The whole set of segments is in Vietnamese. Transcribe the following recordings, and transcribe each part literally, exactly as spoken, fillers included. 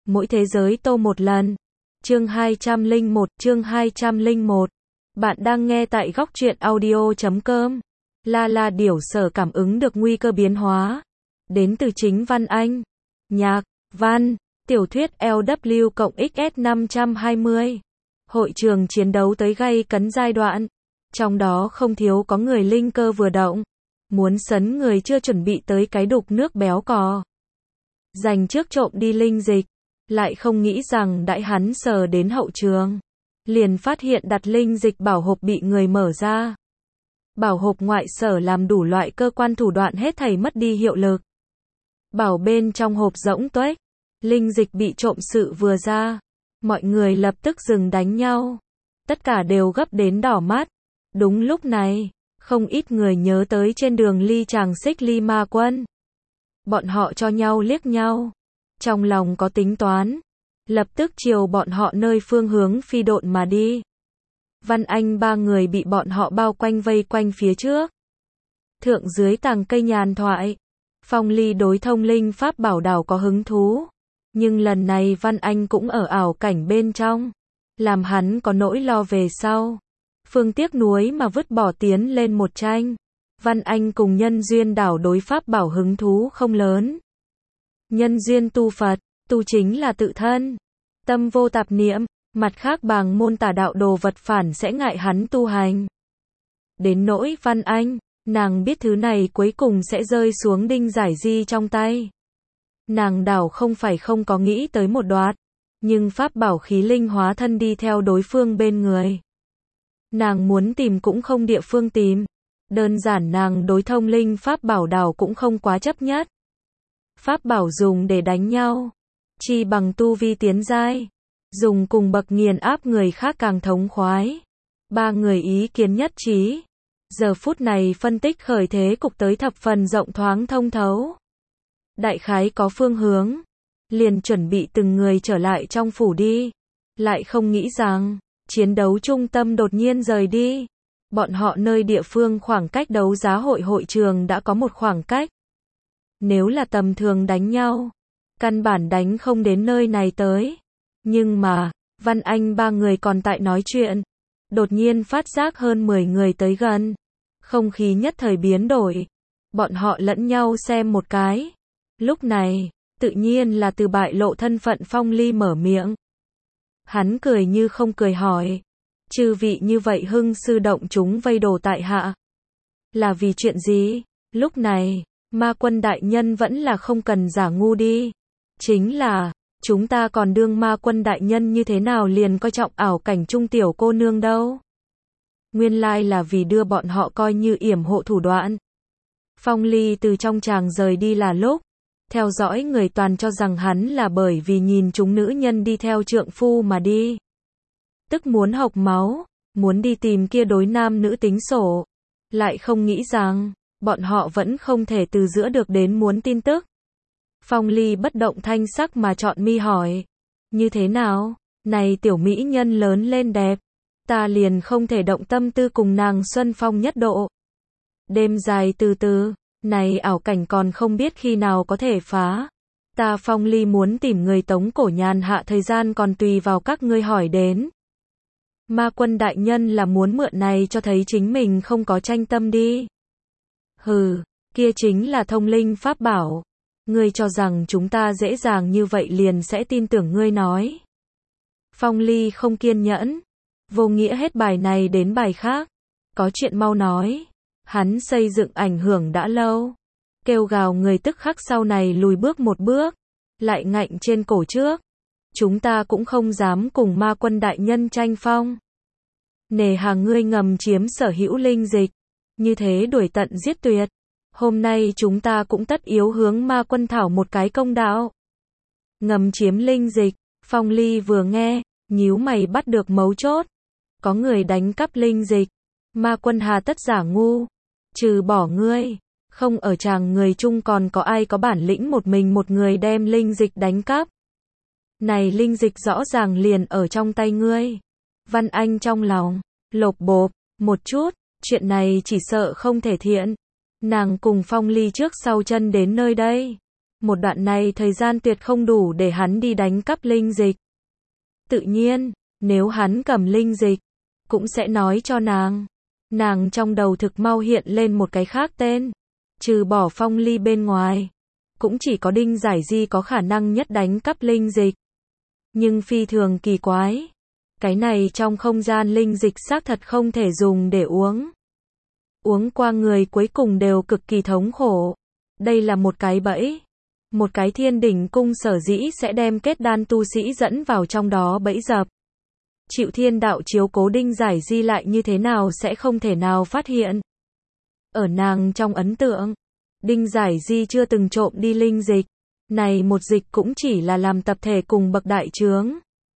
Mỗi thế giới tô một lần. Chương hai trăm lẻ một, chương hai trăm lẻ một. Bạn đang nghe tại góc truyện audio chấm com. La La Điểu Sở cảm ứng được nguy cơ biến hóa. Đến từ chính Văn Anh. Nhạc, văn, tiểu thuyết L W cộng X S năm trăm hai mươi. Hội trường chiến đấu tới gay cấn giai đoạn. Trong đó không thiếu có người linh cơ vừa động. Muốn sấn người chưa chuẩn bị tới cái đục nước béo cò. Giành trước trộm đi linh dịch. Lại không nghĩ rằng đãi hắn sờ đến hậu trường. Liền phát hiện đặt linh dịch bảo hộp bị người mở ra. Bảo hộp ngoại sở làm đủ loại cơ quan thủ đoạn hết thảy mất đi hiệu lực. Bảo bên trong hộp rỗng tuếch. Linh dịch bị trộm sự vừa ra. Mọi người lập tức dừng đánh nhau. Tất cả đều gấp đến đỏ mắt. Đúng lúc này, không ít người nhớ tới trên đường ly chàng xích ly ma quân. Bọn họ cho nhau liếc nhau. Trong lòng có tính toán. Lập tức chiều bọn họ nơi phương hướng phi độn mà đi. Văn Anh ba người bị bọn họ bao quanh vây quanh phía trước. Thượng dưới tàng cây nhàn thoại. Phong Ly đối thông linh pháp bảo đảo có hứng thú. Nhưng lần này Văn Anh cũng ở ảo cảnh bên trong. Làm hắn có nỗi lo về sau. Phương tiếc nuối mà vứt bỏ tiến lên một tranh. Văn Anh cùng nhân duyên đảo đối pháp bảo hứng thú không lớn. Nhân duyên tu Phật, tu chính là tự thân. Tâm vô tạp niệm, mặt khác bàng môn tà đạo đồ vật phản sẽ ngại hắn tu hành. Đến nỗi Văn Anh, nàng biết thứ này cuối cùng sẽ rơi xuống Đinh Giải Di trong tay. Nàng đảo không phải không có nghĩ tới một đoạt, nhưng pháp bảo khí linh hóa thân đi theo đối phương bên người. Nàng muốn tìm cũng không địa phương tìm. Đơn giản nàng đối thông linh pháp bảo đảo cũng không quá chấp nhất. Pháp bảo dùng để đánh nhau. Chi bằng tu vi tiến giai. Dùng cùng bậc nghiền áp người khác càng thống khoái. Ba người ý kiến nhất trí. Giờ phút này phân tích khởi thế cục tới thập phần rộng thoáng thông thấu. Đại khái có phương hướng. Liền chuẩn bị từng người trở lại trong phủ đi. Lại không nghĩ rằng, chiến đấu trung tâm đột nhiên rời đi. Bọn họ nơi địa phương khoảng cách đấu giá hội hội trường đã có một khoảng cách. Nếu là tầm thường đánh nhau, căn bản đánh không đến nơi này tới. Nhưng mà, Văn Anh ba người còn tại nói chuyện. Đột nhiên phát giác hơn mười người tới gần. Không khí nhất thời biến đổi. Bọn họ lẫn nhau xem một cái. Lúc này, tự nhiên là từ bại lộ thân phận Phong Ly mở miệng. Hắn cười như không cười hỏi. Chư vị như vậy hưng sư động chúng vây đồ tại hạ. Là vì chuyện gì? Lúc này, ma quân đại nhân vẫn là không cần giả ngu đi. Chính là, chúng ta còn đương ma quân đại nhân như thế nào liền coi trọng ảo cảnh trung tiểu cô nương đâu. Nguyên lai là vì đưa bọn họ coi như yểm hộ thủ đoạn. Phong Ly từ trong tràng rời đi là lúc. Theo dõi người toàn cho rằng hắn là bởi vì nhìn chúng nữ nhân đi theo trượng phu mà đi. Tức muốn học máu, muốn đi tìm kia đối nam nữ tính sổ. Lại không nghĩ rằng, bọn họ vẫn không thể từ giữa được đến muốn tin tức. Phong Ly bất động thanh sắc mà chọn mi hỏi. Như thế nào? Này tiểu mỹ nhân lớn lên đẹp. Ta liền không thể động tâm tư cùng nàng xuân phong nhất độ. Đêm dài từ từ, này ảo cảnh còn không biết khi nào có thể phá. Ta Phong Ly muốn tìm người tống cổ nhàn hạ thời gian còn tùy vào các ngươi hỏi đến. Ma quân đại nhân là muốn mượn này cho thấy chính mình không có tranh tâm đi. Hừ, kia chính là thông linh pháp bảo. Ngươi cho rằng chúng ta dễ dàng như vậy liền sẽ tin tưởng ngươi nói. Phong Ly không kiên nhẫn. Vô nghĩa hết bài này đến bài khác. Có chuyện mau nói. Hắn xây dựng ảnh hưởng đã lâu. Kêu gào người tức khắc sau này lùi bước một bước. Lại ngạnh trên cổ trước. Chúng ta cũng không dám cùng ma quân đại nhân tranh phong. Nề hà ngươi ngầm chiếm sở hữu linh dịch. Như thế đuổi tận giết tuyệt. Hôm nay chúng ta cũng tất yếu hướng ma quân thảo một cái công đạo. Ngầm chiếm linh dịch. Phong Ly vừa nghe, nhíu mày bắt được mấu chốt. Có người đánh cắp linh dịch. Ma quân hà tất giả ngu. Trừ bỏ ngươi. Không ở tràng người chung còn có ai có bản lĩnh một mình một người đem linh dịch đánh cắp. Này linh dịch rõ ràng liền ở trong tay ngươi. Văn Anh trong lòng, lột bộp, một chút, chuyện này chỉ sợ không thể thiện. Nàng cùng Phong Ly trước sau chân đến nơi đây. Một đoạn này thời gian tuyệt không đủ để hắn đi đánh cắp linh dịch. Tự nhiên, nếu hắn cầm linh dịch, cũng sẽ nói cho nàng. Nàng trong đầu thực mau hiện lên một cái khác tên. Trừ bỏ Phong Ly bên ngoài, cũng chỉ có Đinh Giải Di có khả năng nhất đánh cắp linh dịch. Nhưng phi thường kỳ quái. Cái này trong không gian linh dịch xác thật không thể dùng để uống. Uống qua người cuối cùng đều cực kỳ thống khổ. Đây là một cái bẫy. Một cái thiên đỉnh cung sở dĩ sẽ đem kết đan tu sĩ dẫn vào trong đó bẫy dập. Chịu thiên đạo chiếu cố Đinh Giải Di lại như thế nào sẽ không thể nào phát hiện. Ở nàng trong ấn tượng, Đinh Giải Di chưa từng trộm đi linh dịch. Này một dịch cũng chỉ là làm tập thể cùng bậc đại chướng.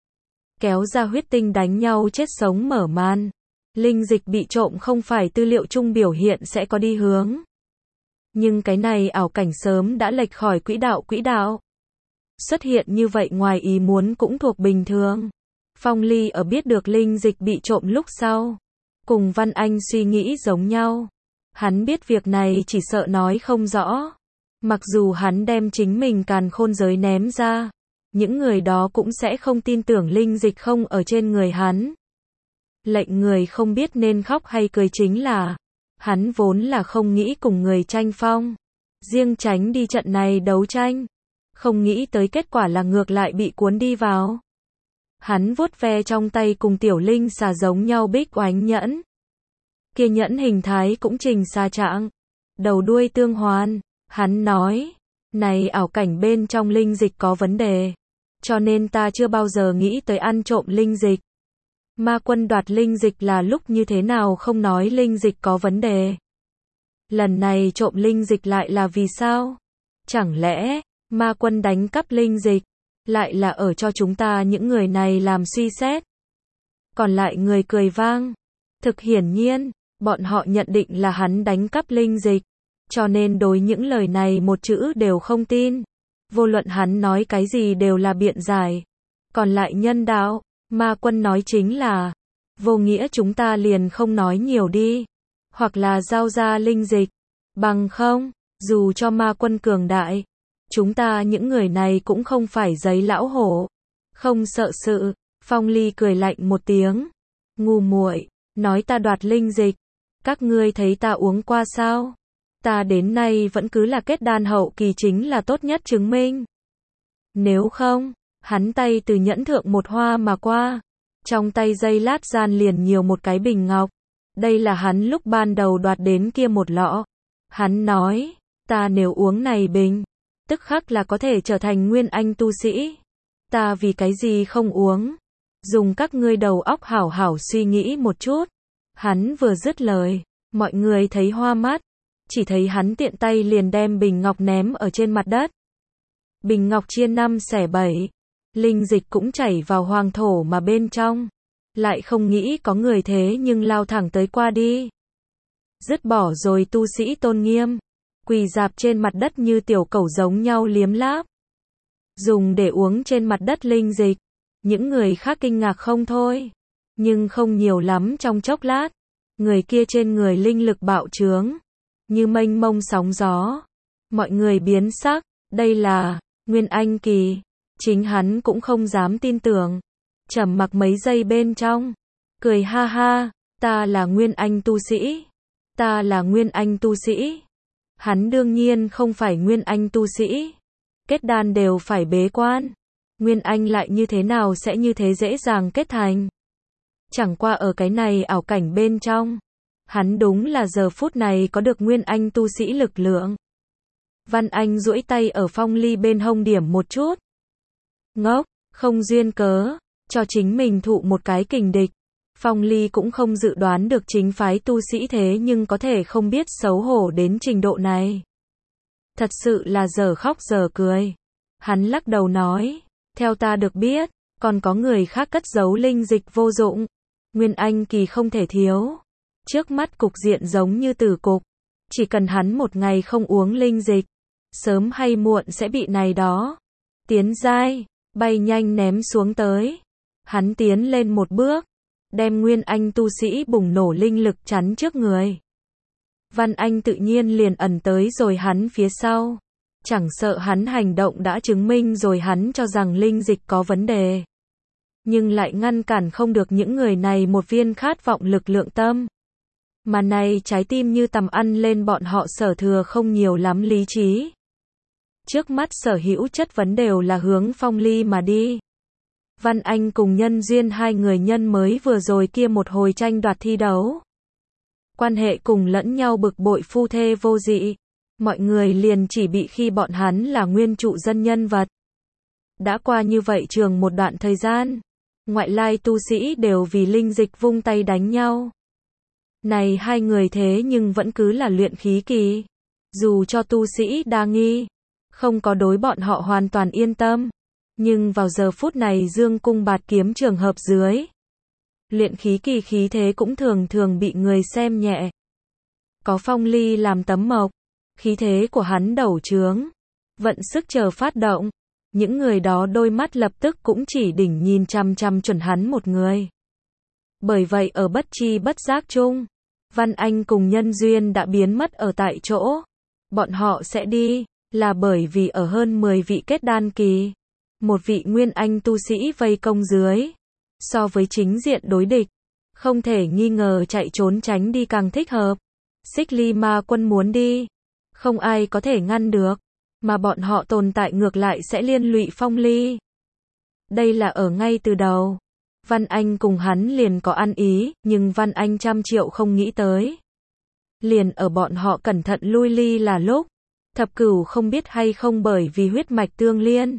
Kéo ra huyết tinh đánh nhau chết sống mở màn. Linh dịch bị trộm không phải tư liệu chung biểu hiện sẽ có đi hướng. Nhưng cái này ảo cảnh sớm đã lệch khỏi quỹ đạo quỹ đạo. Xuất hiện như vậy ngoài ý muốn cũng thuộc bình thường. Phong Ly ở biết được linh dịch bị trộm lúc sau. Cùng Văn Anh suy nghĩ giống nhau. Hắn biết việc này chỉ sợ nói không rõ. Mặc dù hắn đem chính mình càn khôn giới ném ra. Những người đó cũng sẽ không tin tưởng linh dịch không ở trên người hắn. Lệnh người không biết nên khóc hay cười chính là. Hắn vốn là không nghĩ cùng người tranh phong. Riêng tránh đi trận này đấu tranh. Không nghĩ tới kết quả là ngược lại bị cuốn đi vào. Hắn vuốt ve trong tay cùng tiểu linh xà giống nhau bích oánh nhẫn. Kia nhẫn hình thái cũng trình xa trạng. Đầu đuôi tương hoàn. Hắn nói. Này ảo cảnh bên trong linh dịch có vấn đề. Cho nên ta chưa bao giờ nghĩ tới ăn trộm linh dịch. Ma Quân đoạt linh dịch là lúc như thế nào không nói linh dịch có vấn đề. Lần này trộm linh dịch lại là vì sao? Chẳng lẽ, Ma Quân đánh cắp linh dịch, lại là ở cho chúng ta những người này làm suy xét? Còn lại người cười vang. Thực hiển nhiên, bọn họ nhận định là hắn đánh cắp linh dịch. Cho nên đối những lời này một chữ đều không tin. Vô luận hắn nói cái gì đều là biện giải. Còn lại nhân đạo, Ma Quân nói chính là, vô nghĩa chúng ta liền không nói nhiều đi. Hoặc là giao ra linh dịch. Bằng không, dù cho Ma Quân cường đại, chúng ta những người này cũng không phải giấy lão hổ. Không sợ sự. Phong Ly cười lạnh một tiếng. Ngu muội, nói ta đoạt linh dịch. Các ngươi thấy ta uống qua sao? Ta đến nay vẫn cứ là kết đan hậu kỳ chính là tốt nhất chứng minh. Nếu không, hắn tay từ nhẫn thượng một hoa mà qua. Trong tay giây lát gian liền nhiều một cái bình ngọc. Đây là hắn lúc ban đầu đoạt đến kia một lọ. Hắn nói, ta nếu uống này bình, tức khắc là có thể trở thành nguyên anh tu sĩ. Ta vì cái gì không uống? Dùng các ngươi đầu óc hảo hảo suy nghĩ một chút. Hắn vừa dứt lời, mọi người thấy hoa mắt. Chỉ thấy hắn tiện tay liền đem bình ngọc ném ở trên mặt đất. Bình ngọc chia năm xẻ bảy. Linh dịch cũng chảy vào hoàng thổ mà bên trong. Lại không nghĩ có người thế nhưng lao thẳng tới qua đi. Dứt bỏ rồi tu sĩ tôn nghiêm. Quỳ dạp trên mặt đất như tiểu cẩu giống nhau liếm láp. Dùng để uống trên mặt đất linh dịch. Những người khác kinh ngạc không thôi. Nhưng không nhiều lắm trong chốc lát. Người kia trên người linh lực bạo trướng. Như mênh mông sóng gió. Mọi người biến sắc. Đây là Nguyên Anh kỳ. Chính hắn cũng không dám tin tưởng. Trầm mặc mấy giây bên trong. Cười ha ha. Ta là Nguyên Anh tu sĩ. Ta là Nguyên Anh tu sĩ. Hắn đương nhiên không phải Nguyên Anh tu sĩ. Kết đan đều phải bế quan. Nguyên Anh lại như thế nào sẽ như thế dễ dàng kết thành. Chẳng qua ở cái này ảo cảnh bên trong. Hắn đúng là giờ phút này có được Nguyên Anh tu sĩ lực lượng. Văn Anh duỗi tay ở Phong Ly bên hông điểm một chút. Ngốc, không duyên cớ, cho chính mình thụ một cái kình địch. Phong Ly cũng không dự đoán được chính phái tu sĩ thế nhưng có thể không biết xấu hổ đến trình độ này. Thật sự là giờ khóc giờ cười. Hắn lắc đầu nói, theo ta được biết, còn có người khác cất giấu linh dịch vô dụng. Nguyên Anh kỳ không thể thiếu. Trước mắt cục diện giống như tử cục. Chỉ cần hắn một ngày không uống linh dịch, sớm hay muộn sẽ bị này đó. Tiến giai, bay nhanh ném xuống tới. Hắn tiến lên một bước, đem Nguyên Anh tu sĩ bùng nổ linh lực chắn trước người. Văn Anh tự nhiên liền ẩn tới rồi hắn phía sau. Chẳng sợ hắn hành động đã chứng minh rồi hắn cho rằng linh dịch có vấn đề. Nhưng lại ngăn cản không được những người này một viên khát vọng lực lượng tâm. Mà này trái tim như tầm ăn lên bọn họ sở thừa không nhiều lắm lý trí. Trước mắt sở hữu chất vấn đều là hướng Phong Ly mà đi. Văn Anh cùng Nhân Duyên hai người nhân mới vừa rồi kia một hồi tranh đoạt thi đấu. Quan hệ cùng lẫn nhau bực bội phu thê vô dị. Mọi người liền chỉ bị khi bọn hắn là nguyên trụ dân nhân vật. Đã qua như vậy trường một đoạn thời gian. Ngoại lai tu sĩ đều vì linh dịch vung tay đánh nhau. Này hai người thế nhưng vẫn cứ là luyện khí kỳ. Dù cho tu sĩ đa nghi, không có đối bọn họ hoàn toàn yên tâm. Nhưng vào giờ phút này dương cung bạt kiếm trường hợp dưới. Luyện khí kỳ khí thế cũng thường thường bị người xem nhẹ. Có Phong Ly làm tấm mộc. Khí thế của hắn đầu trướng. Vận sức chờ phát động. Những người đó đôi mắt lập tức cũng chỉ đỉnh nhìn chăm chăm chuẩn hắn một người. Bởi vậy ở bất chi bất giác chung, Văn Anh cùng Nhân Duyên đã biến mất ở tại chỗ. Bọn họ sẽ đi, là bởi vì ở hơn mười vị kết đan kỳ. Một vị nguyên anh tu sĩ vây công dưới. So với chính diện đối địch, không thể nghi ngờ chạy trốn tránh đi càng thích hợp. Xích Ly Ma Quân muốn đi, không ai có thể ngăn được. Mà bọn họ tồn tại ngược lại sẽ liên lụy Phong Ly. Đây là ở ngay từ đầu. Văn Anh cùng hắn liền có ăn ý, nhưng Văn Anh trăm triệu không nghĩ tới. Liền ở bọn họ cẩn thận lui ly là lúc, Thập Cửu không biết hay không bởi vì huyết mạch tương liên.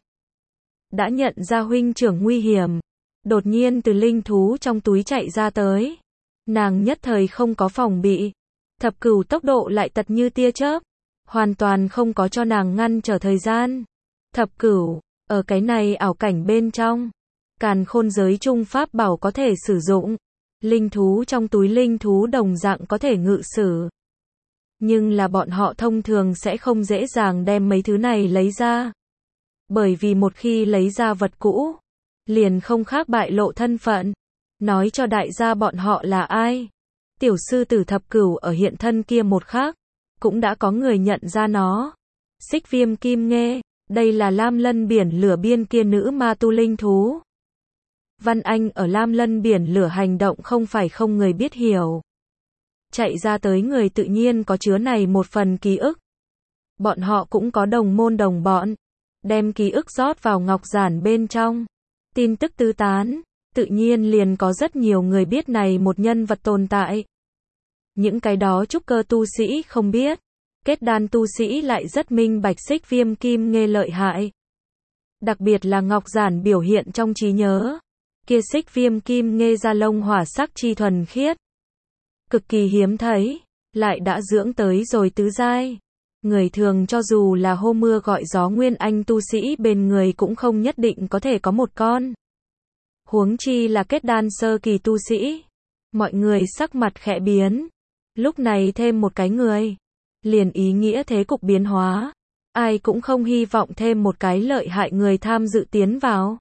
Đã nhận ra huynh trưởng nguy hiểm. Đột nhiên từ linh thú trong túi chạy ra tới. Nàng nhất thời không có phòng bị. Thập Cửu tốc độ lại tật như tia chớp. Hoàn toàn không có cho nàng ngăn trở thời gian. Thập Cửu, ở cái này ảo cảnh bên trong. Càn khôn giới trung pháp bảo có thể sử dụng. Linh thú trong túi linh thú đồng dạng có thể ngự sử. Nhưng là bọn họ thông thường sẽ không dễ dàng đem mấy thứ này lấy ra. Bởi vì một khi lấy ra vật cũ, liền không khác bại lộ thân phận. Nói cho đại gia bọn họ là ai. Tiểu sư tử Thập Cửu ở hiện thân kia một khắc, cũng đã có người nhận ra nó. Xích Viêm Kim Nghê, đây là Lam Lân biển lửa biên kia nữ ma tu linh thú. Văn Anh ở Lam Lân biển lửa hành động không phải không người biết hiểu. Chạy ra tới người tự nhiên có chứa này một phần ký ức. Bọn họ cũng có đồng môn đồng bọn. Đem ký ức rót vào ngọc giản bên trong. Tin tức tứ tán, tự nhiên liền có rất nhiều người biết này một nhân vật tồn tại. Những cái đó trúc cơ tu sĩ không biết. Kết đan tu sĩ lại rất minh bạch Xích Viêm Kim Nghê lợi hại. Đặc biệt là ngọc giản biểu hiện trong trí nhớ. Kia Xích Viêm Kim Nghê da lông hỏa sắc chi thuần khiết. Cực kỳ hiếm thấy, lại đã dưỡng tới rồi tứ giai. Người thường cho dù là hô mưa gọi gió nguyên anh tu sĩ bên người cũng không nhất định có thể có một con. Huống chi là kết đan sơ kỳ tu sĩ. Mọi người sắc mặt khẽ biến. Lúc này thêm một cái người. Liền ý nghĩa thế cục biến hóa. Ai cũng không hy vọng thêm một cái lợi hại người tham dự tiến vào.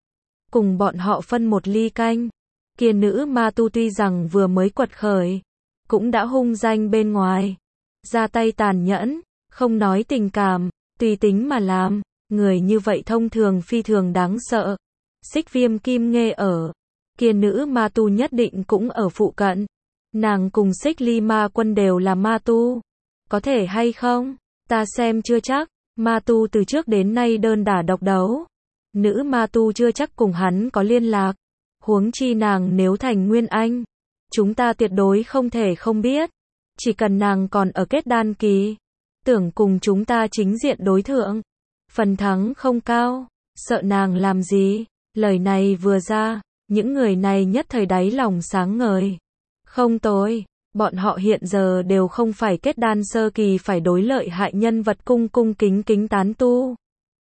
Cùng bọn họ phân một ly canh. Kia nữ ma tu tuy rằng vừa mới quật khởi, cũng đã hung danh bên ngoài. Ra tay tàn nhẫn, không nói tình cảm, tùy tính mà làm. Người như vậy thông thường phi thường đáng sợ. Xích Viêm Kim Nghê ở. Kia nữ ma tu nhất định cũng ở phụ cận. Nàng cùng Xích Ly Ma Quân đều là ma tu. Có thể hay không? Ta xem chưa chắc. Ma tu từ trước đến nay đơn đả độc đấu. Nữ ma tu chưa chắc cùng hắn có liên lạc. Huống chi nàng nếu thành nguyên anh, chúng ta tuyệt đối không thể không biết. Chỉ cần nàng còn ở kết đan kỳ, tưởng cùng chúng ta chính diện đối thượng, phần thắng không cao. Sợ nàng làm gì? Lời này vừa ra, những người này nhất thời đáy lòng sáng ngời. Không tồi, bọn họ hiện giờ đều không phải kết đan sơ kỳ phải đối lợi hại nhân vật cung cung kính kính tán tu.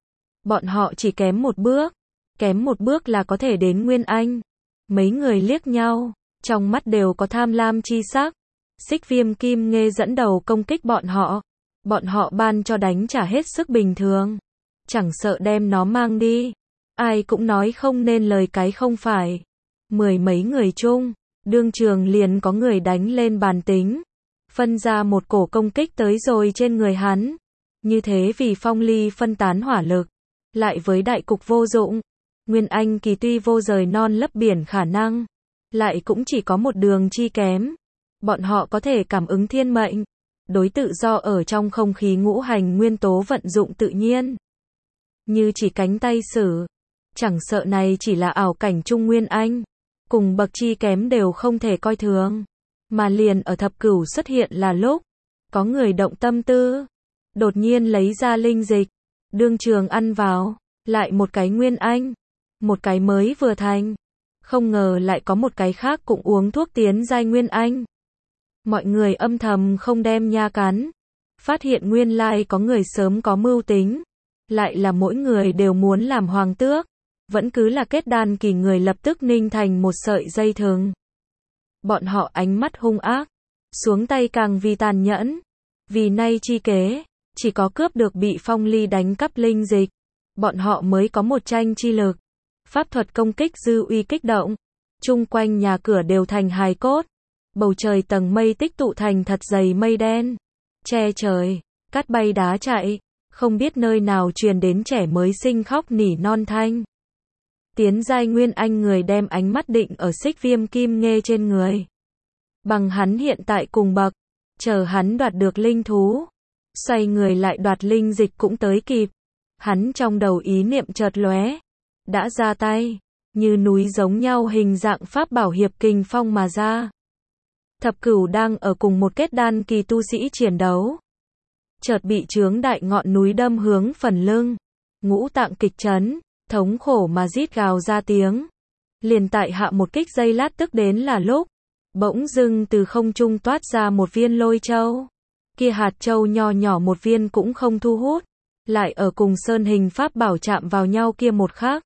Bọn họ chỉ kém một bước, kém một bước là có thể đến nguyên anh. Mấy người liếc nhau, trong mắt đều có tham lam chi sắc. Xích Viêm Kim Nghê dẫn đầu công kích bọn họ. Bọn họ ban cho đánh trả hết sức bình thường. Chẳng sợ đem nó mang đi. Ai cũng nói không nên lời cái không phải. Mười mấy người chung, đương trường liền có người đánh lên bàn tính. Phân ra một cổ công kích tới rồi trên người hắn. Như thế vì phong ly phân tán hỏa lực, lại với đại cục vô dụng. Nguyên Anh kỳ tuy vô rời non lấp biển khả năng, lại cũng chỉ có một đường chi kém. Bọn họ có thể cảm ứng thiên mệnh, đối tự do ở trong không khí ngũ hành nguyên tố vận dụng tự nhiên. Như chỉ cánh tay sử, chẳng sợ này chỉ là ảo cảnh trung Nguyên Anh, cùng bậc chi kém đều không thể coi thường. Mà liền ở thập cửu xuất hiện là lúc, có người động tâm tư, đột nhiên lấy ra linh dịch, đương trường ăn vào, lại một cái Nguyên Anh, một cái mới vừa thành, không ngờ lại có một cái khác cũng uống thuốc tiến giai Nguyên Anh. Mọi người âm thầm không đem nha cắn, phát hiện nguyên lai có người sớm có mưu tính, lại là mỗi người đều muốn làm hoàng tước, vẫn cứ là kết đan kỳ người lập tức ninh thành một sợi dây thừng. Bọn họ ánh mắt hung ác, xuống tay càng vì tàn nhẫn, vì nay chi kế, chỉ có cướp được bị phong ly đánh cắp linh dịch, bọn họ mới có một tranh chi lực. Pháp thuật công kích dư uy kích động, chung quanh nhà cửa đều thành hài cốt, bầu trời tầng mây tích tụ thành thật dày mây đen, che trời, cát bay đá chạy, không biết nơi nào truyền đến trẻ mới sinh khóc nỉ non thanh. Tiến giai Nguyên Anh người đem ánh mắt định ở Xích Viêm Kim Nghê trên người. Bằng hắn hiện tại cùng bậc, chờ hắn đoạt được linh thú, xoay người lại đoạt linh dịch cũng tới kịp. Hắn trong đầu ý niệm chợt lóe, đã ra tay, như núi giống nhau hình dạng pháp bảo hiệp kình phong mà ra. Thập cửu đang ở cùng một kết đan kỳ tu sĩ chiến đấu, chợt bị chướng đại ngọn núi đâm hướng phần lưng, ngũ tạng kịch chấn, thống khổ mà rít gào ra tiếng. Liền tại hạ một kích giây lát tức đến là lúc, bỗng dưng từ không trung toát ra một viên lôi châu. Kia hạt châu nho nhỏ một viên cũng không thu hút, lại ở cùng sơn hình pháp bảo chạm vào nhau kia một khắc,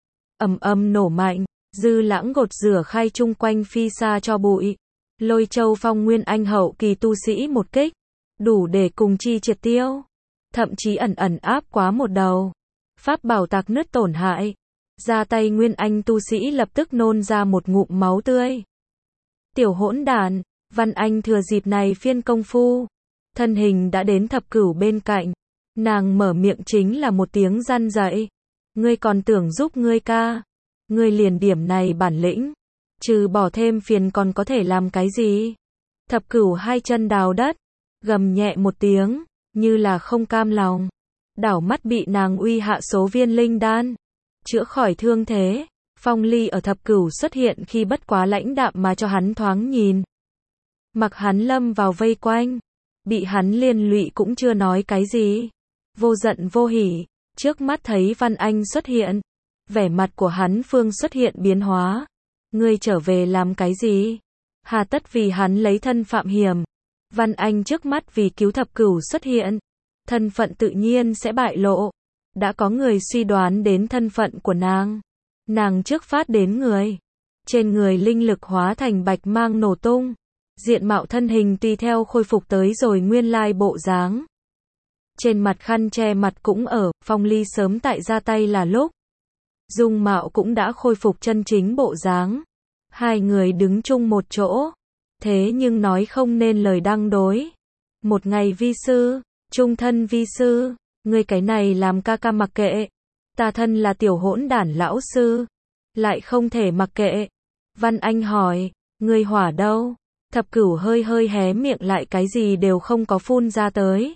ầm ầm nổ mạnh, dư lãng gột rửa khai chung quanh phi xa cho bụi. Lôi châu phong Nguyên Anh hậu kỳ tu sĩ một kích, đủ để cùng chi triệt tiêu, thậm chí ẩn ẩn áp quá một đầu. Pháp bảo tạc nứt tổn hại, ra tay Nguyên Anh tu sĩ lập tức nôn ra một ngụm máu tươi. Tiểu hỗn đàn, Văn Anh thừa dịp này phiên công phu, thân hình đã đến thập cửu bên cạnh, nàng mở miệng chính là một tiếng răn dạy. Ngươi còn tưởng giúp ngươi ca, ngươi liền điểm này bản lĩnh, trừ bỏ thêm phiền còn có thể làm cái gì? Thập cửu hai chân đào đất, gầm nhẹ một tiếng, như là không cam lòng. Đảo mắt bị nàng uy hạ số viên linh đan, chữa khỏi thương thế. Phong ly ở thập cửu xuất hiện khi bất quá lãnh đạm mà cho hắn thoáng nhìn. Mặc hắn lâm vào vây quanh, bị hắn liên lụy cũng chưa nói cái gì. Vô giận vô hỉ, trước mắt thấy Văn Anh xuất hiện, vẻ mặt của hắn phương xuất hiện biến hóa. Ngươi trở về làm cái gì? Hà tất vì hắn lấy thân phạm hiểm. Văn Anh trước mắt vì cứu thập cửu xuất hiện, thân phận tự nhiên sẽ bại lộ. Đã có người suy đoán đến thân phận của nàng. Nàng trước phát đến người, trên người linh lực hóa thành bạch mang nổ tung, diện mạo thân hình tùy theo khôi phục tới rồi nguyên lai bộ dáng. Trên mặt khăn che mặt cũng ở, Phong ly sớm tại ra tay là lúc, dung mạo cũng đã khôi phục chân chính bộ dáng. Hai người đứng chung một chỗ, thế nhưng nói không nên lời đăng đối. Một ngày vi sư, chung thân vi sư, ngươi cái này làm ca ca mặc kệ. Ta thân là tiểu hỗn đản lão sư, lại không thể mặc kệ. Văn Anh hỏi, ngươi hỏa đâu? Thập cửu hơi hơi hé miệng lại cái gì đều không có phun ra tới.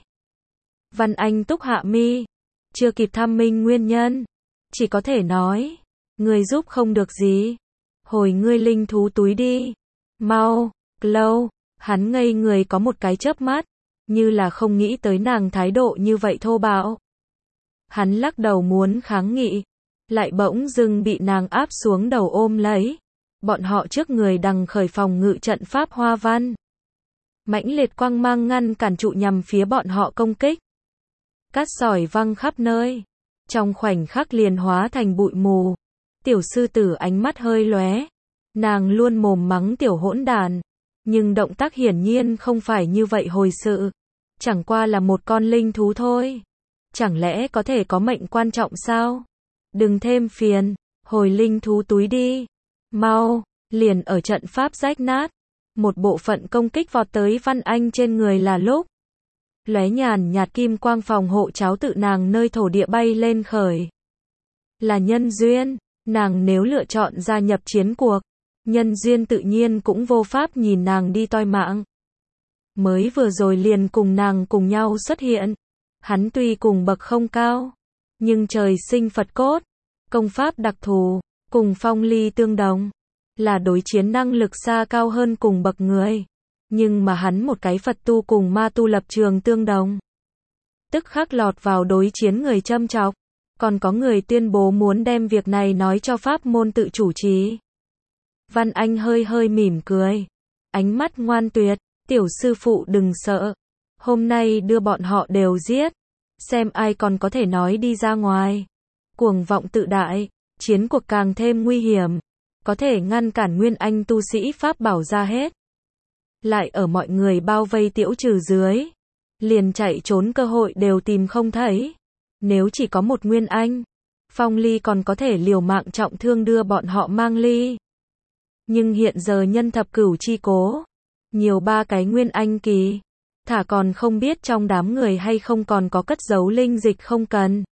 Văn Anh túc hạ mi, chưa kịp thăm minh nguyên nhân, chỉ có thể nói, ngươi giúp không được gì. Hồi ngươi linh thú túi đi. Mau, lâu, hắn ngây người có một cái chớp mắt, như là không nghĩ tới nàng thái độ như vậy thô bạo. Hắn lắc đầu muốn kháng nghị, lại bỗng dưng bị nàng áp xuống đầu ôm lấy. Bọn họ trước người đằng khởi phòng ngự trận pháp hoa văn. Mãnh liệt quang mang ngăn cản trụ nhằm phía bọn họ công kích. Cát sỏi văng khắp nơi, trong khoảnh khắc liền hóa thành bụi mù. Tiểu sư tử ánh mắt hơi lóe, nàng luôn mồm mắng tiểu hỗn đàn, nhưng động tác hiển nhiên không phải như vậy hồi sự. Chẳng qua là một con linh thú thôi. Chẳng lẽ có thể có mệnh quan trọng sao? Đừng thêm phiền, hồi linh thú túi đi. Mau, liền ở trận pháp rách nát. Một bộ phận công kích vọt tới Văn Anh trên người là lúc. lóe nhàn nhạt kim quang phòng hộ cháo tự nàng nơi thổ địa bay lên khởi. Là nhân duyên, nàng nếu lựa chọn gia nhập chiến cuộc, nhân duyên tự nhiên cũng vô pháp nhìn nàng đi toi mạng. Mới vừa rồi liền cùng nàng cùng nhau xuất hiện, hắn tuy cùng bậc không cao, nhưng trời sinh Phật cốt, công pháp đặc thù, cùng Phong Ly tương đồng, là đối chiến năng lực xa cao hơn cùng bậc người. Nhưng mà hắn một cái Phật tu cùng ma tu lập trường tương đồng, tức khắc lọt vào đối chiến người châm chọc, còn có người tuyên bố muốn đem việc này nói cho pháp môn tự chủ trì. Văn Anh hơi hơi mỉm cười, ánh mắt ngoan tuyệt, tiểu sư phụ đừng sợ, hôm nay đưa bọn họ đều giết, xem ai còn có thể nói đi ra ngoài. Cuồng vọng tự đại, chiến cuộc càng thêm nguy hiểm, có thể ngăn cản nguyên anh tu sĩ pháp bảo ra hết. Lại ở mọi người bao vây tiễu trừ dưới, liền chạy trốn cơ hội đều tìm không thấy. Nếu chỉ có một nguyên anh, Phong Ly còn có thể liều mạng trọng thương đưa bọn họ mang ly. Nhưng hiện giờ nhân thập cửu chi cố, nhiều ba cái nguyên anh kỳ, thả còn không biết trong đám người hay không còn có cất giấu linh dịch không cần.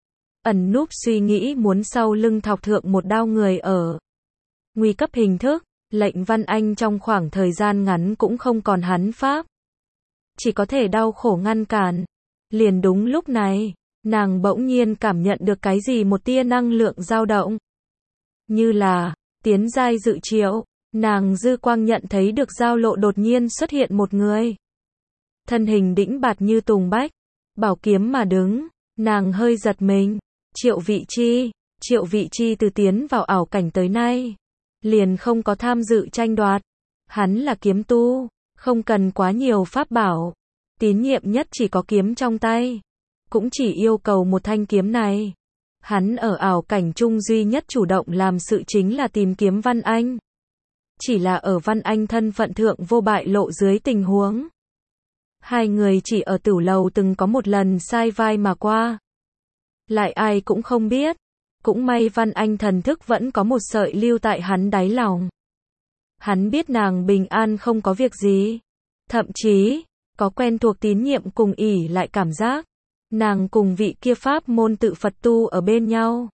Ẩn núp suy nghĩ muốn sau lưng thọc thượng một đao người ở nguy cấp hình thức, lệnh Văn Anh trong khoảng thời gian ngắn cũng không còn hắn pháp. Chỉ có thể đau khổ ngăn cản. Liền đúng lúc này, nàng bỗng nhiên cảm nhận được cái gì một tia năng lượng dao động. Như là, tiến giai dự triệu, nàng dư quang nhận thấy được giao lộ đột nhiên xuất hiện một người. Thân hình đĩnh bạt như tùng bách, bảo kiếm mà đứng, nàng hơi giật mình. Triệu Vị Chi, Triệu Vị Chi từ tiến vào ảo cảnh tới nay, liền không có tham dự tranh đoạt. Hắn là kiếm tu, không cần quá nhiều pháp bảo, tín nhiệm nhất chỉ có kiếm trong tay, cũng chỉ yêu cầu một thanh kiếm này. Hắn ở ảo cảnh trung duy nhất chủ động làm sự chính là tìm kiếm Văn Anh. Chỉ là ở Văn Anh thân phận thượng vô bại lộ dưới tình huống. Hai người chỉ ở tử lầu từng có một lần sai vai mà qua. Lại ai cũng không biết. Cũng may Văn Anh thần thức vẫn có một sợi lưu tại hắn đáy lòng. Hắn biết nàng bình an không có việc gì. Thậm chí, có quen thuộc tín nhiệm cùng ỷ lại cảm giác. Nàng cùng vị kia pháp môn tự Phật tu ở bên nhau.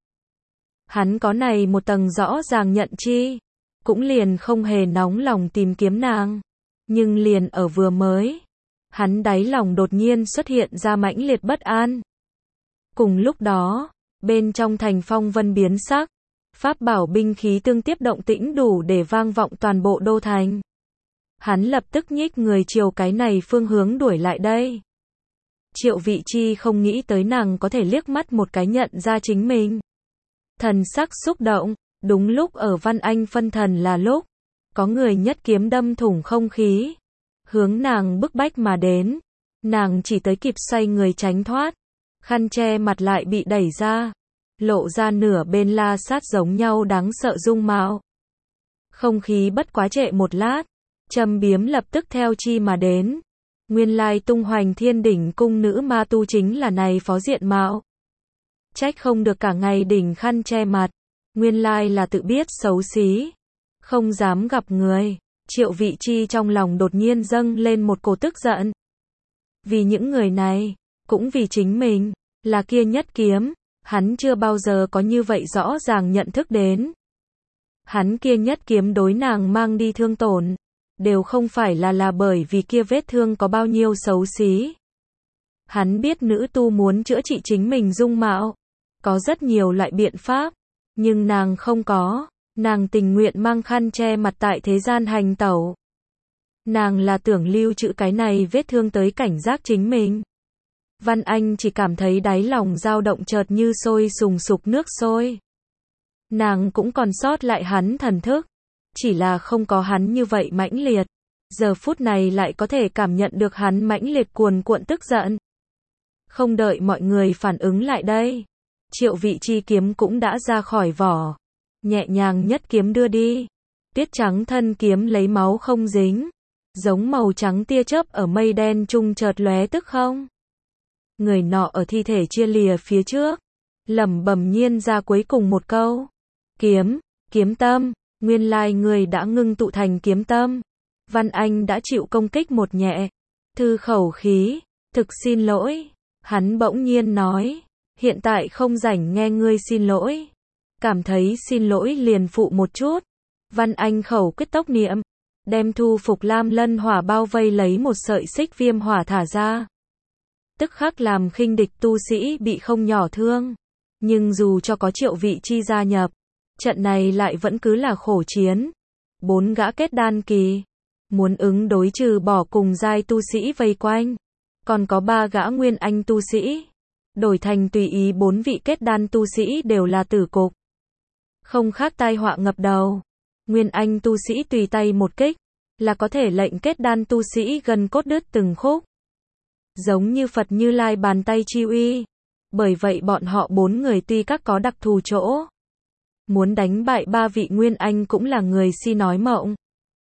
Hắn có này một tầng rõ ràng nhận chi. Cũng liền không hề nóng lòng tìm kiếm nàng. Nhưng liền ở vừa mới, hắn đáy lòng đột nhiên xuất hiện ra mãnh liệt bất an. Cùng lúc đó, bên trong thành phong vân biến sắc, pháp bảo binh khí tương tiếp động tĩnh đủ để vang vọng toàn bộ đô thành. Hắn lập tức nhích người chiều cái này phương hướng đuổi lại đây. Triệu Vị Chi không nghĩ tới nàng có thể liếc mắt một cái nhận ra chính mình. Thần sắc xúc động, đúng lúc ở Văn Anh phân thần là lúc, có người nhất kiếm đâm thủng không khí, hướng nàng bức bách mà đến. Nàng chỉ tới kịp xoay người tránh thoát, khăn che mặt lại bị đẩy ra, lộ ra nửa bên la sát giống nhau đáng sợ dung mạo. Không khí bất quá trệ một lát, châm biếm lập tức theo chi mà đến. Nguyên lai tung hoành thiên đỉnh cung nữ ma tu chính là này phó diện mạo. Trách không được cả ngày đỉnh khăn che mặt, nguyên lai là tự biết xấu xí, không dám gặp người. Triệu Vị Chi trong lòng đột nhiên dâng lên một cổ tức giận. Vì những người này, cũng vì chính mình, là kia nhất kiếm, hắn chưa bao giờ có như vậy rõ ràng nhận thức đến. Hắn kia nhất kiếm đối nàng mang đi thương tổn, đều không phải là là bởi vì kia vết thương có bao nhiêu xấu xí. Hắn biết nữ tu muốn chữa trị chính mình dung mạo, có rất nhiều loại biện pháp, nhưng nàng không có, nàng tình nguyện mang khăn che mặt tại thế gian hành tẩu. Nàng là tưởng lưu trữ cái này vết thương tới cảnh giác chính mình. Văn Anh chỉ cảm thấy đáy lòng dao động chợt như sôi sùng sục nước sôi. Nàng cũng còn sót lại hắn thần thức, chỉ là không có hắn như vậy mãnh liệt. Giờ phút này lại có thể cảm nhận được hắn mãnh liệt cuồn cuộn tức giận. Không đợi mọi người phản ứng lại đây, Triệu Vị Chi kiếm cũng đã ra khỏi vỏ, nhẹ nhàng nhất kiếm đưa đi. Tiết trắng thân kiếm lấy máu không dính, giống màu trắng tia chớp ở mây đen trung chợt lóe tức không. Người nọ ở thi thể chia lìa phía trước, lẩm bẩm nhiên ra cuối cùng một câu. Kiếm, kiếm tâm, nguyên lai người đã ngưng tụ thành kiếm tâm. Văn Anh đã chịu công kích một nhẹ, thư khẩu khí, Thực xin lỗi. Hắn bỗng nhiên nói. Hiện tại không rảnh nghe ngươi xin lỗi. Cảm thấy xin lỗi liền phụ một chút. Văn Anh khẩu quyết tốc niệm. Đem thu phục lam lân hỏa bao vây lấy một sợi xích viêm hỏa thả ra. Tức khắc làm khinh địch tu sĩ bị không nhỏ thương. Nhưng dù cho có Triệu Vị Chi gia nhập, trận này lại vẫn cứ là khổ chiến. Bốn gã kết đan kỳ. Muốn ứng đối trừ bỏ cùng giai tu sĩ vây quanh. Còn có ba gã nguyên anh tu sĩ. Đổi thành tùy ý bốn vị kết đan tu sĩ đều là tử cục. Không khác tai họa ngập đầu. Nguyên anh tu sĩ tùy tay một kích, là có thể lệnh kết đan tu sĩ gần cốt đứt từng khúc. Giống như Phật Như Lai bàn tay chi uy. Bởi vậy bọn họ bốn người tuy các có đặc thù chỗ. Muốn đánh bại ba vị Nguyên Anh cũng là người si nói mộng.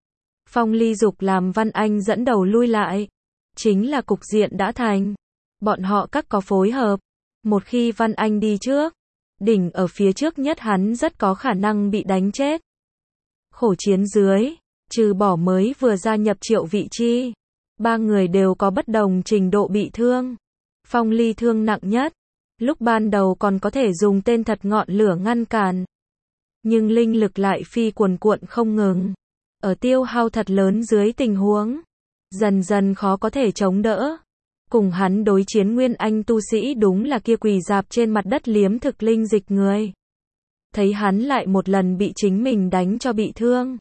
Phong Ly dục làm Văn Anh dẫn đầu lui lại. Chính là cục diện đã thành. Bọn họ các có phối hợp. Một khi Văn Anh đi trước, đỉnh ở phía trước nhất hắn rất có khả năng bị đánh chết. Khổ chiến dưới, trừ bỏ mới vừa gia nhập Triệu Vị Chi. Ba người đều có bất đồng trình độ bị thương. Phong Ly thương nặng nhất. Lúc ban đầu còn có thể dùng tên thật ngọn lửa ngăn cản. Nhưng linh lực lại phi cuồn cuộn không ngừng. Ở tiêu hao thật lớn dưới tình huống. Dần dần khó có thể chống đỡ. Cùng hắn đối chiến Nguyên Anh tu sĩ đúng là kia quỳ dạp trên mặt đất liếm thực linh dịch người. Thấy hắn lại một lần bị chính mình đánh cho bị thương.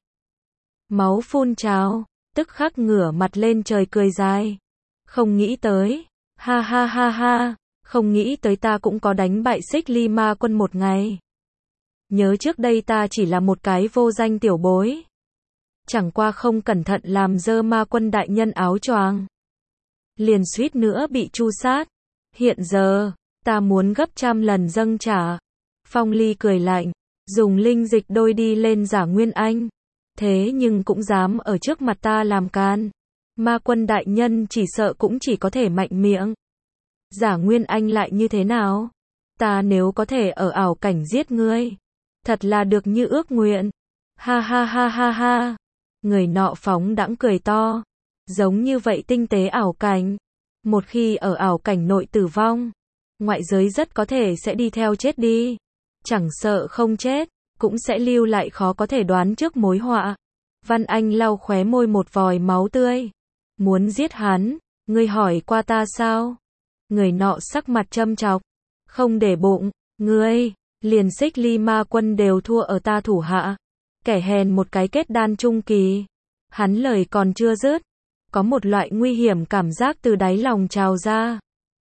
Máu phun trào, tức khắc ngửa mặt lên trời cười dài. Không nghĩ tới, ha ha ha ha, không nghĩ tới ta cũng có đánh bại Xích Ly Ma Quân một ngày. Nhớ trước đây ta chỉ là một cái vô danh tiểu bối. Chẳng qua không cẩn thận làm dơ Ma Quân đại nhân áo choàng. Liền suýt nữa bị tru sát. Hiện giờ, ta muốn gấp trăm lần dâng trả. Phong Ly cười lạnh, dùng linh dịch đôi đi lên giả Nguyên Anh. Thế nhưng cũng dám ở trước mặt ta làm can. Ma Quân đại nhân chỉ sợ cũng chỉ có thể mạnh miệng. Giả Nguyên Anh lại như thế nào? Ta nếu có thể ở ảo cảnh giết ngươi, thật là được như ước nguyện. Ha ha ha ha ha. Người nọ phóng đãng cười to. Giống như vậy tinh tế ảo cảnh. Một khi ở ảo cảnh nội tử vong, ngoại giới rất có thể sẽ đi theo chết đi. Chẳng sợ không chết, cũng sẽ lưu lại khó có thể đoán trước mối họa. Văn Anh lau khóe môi một vòi máu tươi. Muốn giết hắn, ngươi hỏi qua ta sao? Người nọ sắc mặt châm chọc. Không để bụng, ngươi, liền Xích Ly Ma Quân đều thua ở ta thủ hạ. Kẻ hèn một cái kết đan trung kỳ. Hắn lời còn chưa dứt. Có một loại nguy hiểm cảm giác từ đáy lòng trào ra.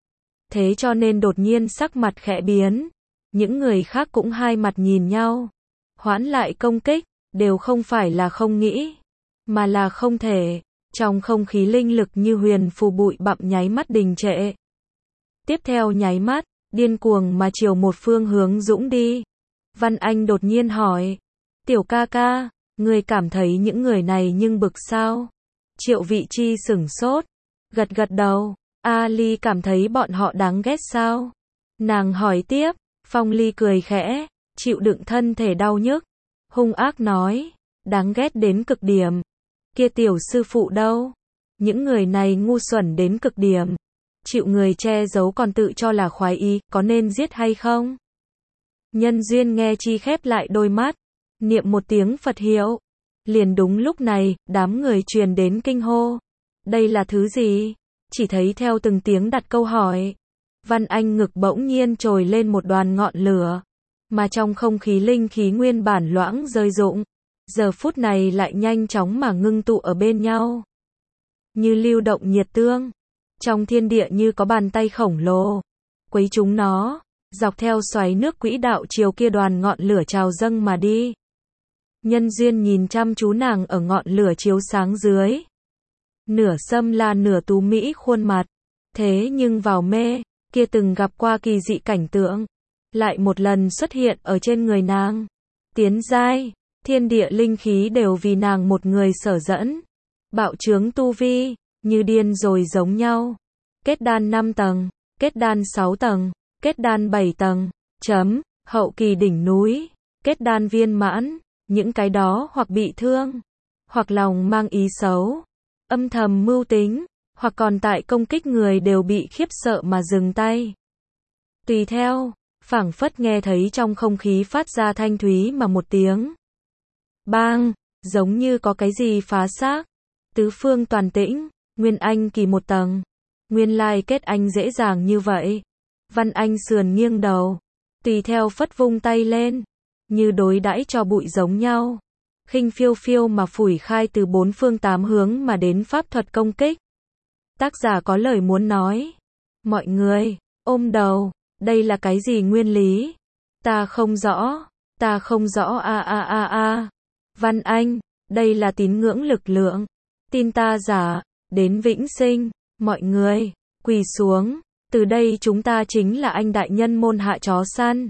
Thế cho nên đột nhiên sắc mặt khẽ biến. Những người khác cũng hai mặt nhìn nhau. Hoãn lại công kích, đều không phải là không nghĩ, mà là không thể. Trong không khí linh lực như huyền phù bụi bặm nháy mắt đình trệ. Tiếp theo nháy mắt, điên cuồng mà chiều một phương hướng dũng đi. Văn Anh đột nhiên hỏi. Tiểu ca ca, người cảm thấy những người này nhưng bực sao? Triệu Vị Chi sửng sốt. Gật gật đầu. Ali cảm thấy bọn họ đáng ghét sao? Nàng hỏi tiếp. Phong Ly cười khẽ. Chịu đựng thân thể đau nhức. Hung ác nói. Đáng ghét đến cực điểm. Kia tiểu sư phụ đâu? Những người này ngu xuẩn đến cực điểm. Chịu người che giấu còn tự cho là khoái ý, có nên giết hay không? Nhân duyên nghe chi khép lại đôi mắt. Niệm một tiếng Phật hiệu. Liền đúng lúc này, đám người truyền đến kinh hô. Đây là thứ gì? Chỉ thấy theo từng tiếng đặt câu hỏi. Văn Anh ngực bỗng nhiên trồi lên một đoàn ngọn lửa. Mà trong không khí linh khí nguyên bản loãng rơi rụng. Giờ phút này lại nhanh chóng mà ngưng tụ ở bên nhau. Như lưu động nhiệt tương. Trong thiên địa như có bàn tay khổng lồ. Quấy chúng nó. Dọc theo xoáy nước quỹ đạo chiều kia đoàn ngọn lửa trào dâng mà đi. Nhân duyên nhìn chăm chú nàng ở ngọn lửa chiếu sáng dưới. Nửa xâm la nửa tú mỹ khuôn mặt. Thế nhưng vào mê, kia từng gặp qua kỳ dị cảnh tượng. Lại một lần xuất hiện ở trên người nàng. Tiến giai, thiên địa linh khí đều vì nàng một người sở dẫn. Bạo trướng tu vi, như điên rồi giống nhau. Kết đan năm tầng, kết đan sáu tầng, kết đan bảy tầng, chấm, hậu kỳ đỉnh núi, kết đan viên mãn. Những cái đó hoặc bị thương, hoặc lòng mang ý xấu, âm thầm mưu tính, hoặc còn tại công kích người đều bị khiếp sợ mà dừng tay. Tùy theo, phảng phất nghe thấy trong không khí phát ra thanh thúy mà một tiếng bang, giống như có cái gì phá xác. Tứ phương toàn tĩnh, Nguyên Anh kỳ một tầng. Nguyên lai kết anh dễ dàng như vậy. Văn Anh sườn nghiêng đầu, tùy theo phất vung tay lên, như đối đãi cho bụi giống nhau. Khinh phiêu phiêu mà phủi khai từ bốn phương tám hướng mà đến pháp thuật công kích. Tác giả có lời muốn nói. Mọi người, ôm đầu, đây là cái gì nguyên lý? Ta không rõ, ta không rõ a a a a. Văn Anh, đây là tín ngưỡng lực lượng. Tin ta giả, đến vĩnh sinh, mọi người, quỳ xuống, từ đây chúng ta chính là anh đại nhân môn hạ chó săn.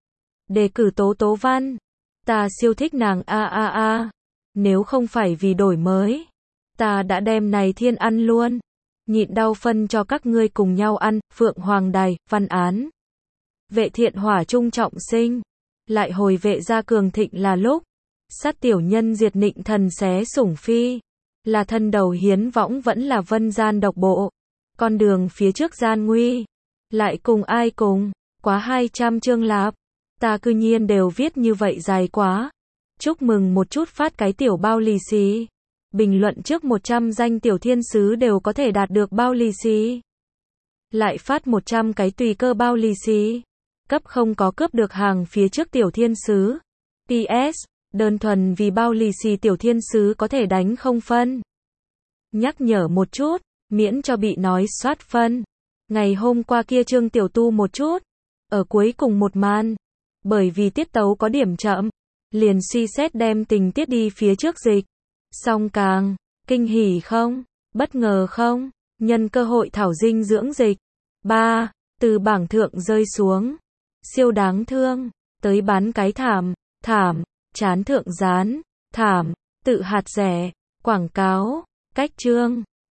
Đề cử Tố Tố Văn, ta siêu thích nàng a a a, nếu không phải vì đổi mới, ta đã đem này thiên ăn luôn, nhịn đau phân cho các ngươi cùng nhau ăn. Phượng Hoàng Đài, văn án. Vệ thiện hỏa trung trọng sinh, lại hồi vệ gia cường thịnh là lúc, sát tiểu nhân diệt nịnh thần xé sủng phi. Là thân đầu hiến võng vẫn là vân gian độc bộ. Con đường phía trước gian nguy. Lại cùng ai cùng. Quá hai trăm chương lạp. Ta cư nhiên đều viết như vậy dài quá. Chúc mừng một chút phát cái tiểu bao lì xì. Bình luận trước một trăm danh tiểu thiên sứ đều có thể đạt được bao lì xì. Lại phát một trăm cái tùy cơ bao lì xì. Cấp không có cướp được hàng phía trước tiểu thiên sứ. pê ét. Đơn thuần vì bao lì xì tiểu thiên sứ có thể đánh không phân. Nhắc nhở một chút, miễn cho bị nói soát phân. Ngày hôm qua kia Trương Tiểu Tu một chút, ở cuối cùng một màn, bởi vì tiết tấu có điểm chậm, liền suy xét đem tình tiết đi phía trước dịch. Song càng, kinh hỉ không, bất ngờ không, nhân cơ hội thảo dinh dưỡng dịch. ba. Từ bảng thượng rơi xuống, siêu đáng thương, tới bán cái thảm, thảm. Chán thượng dán, thảm, tự hạt rẻ, quảng cáo, cách chương.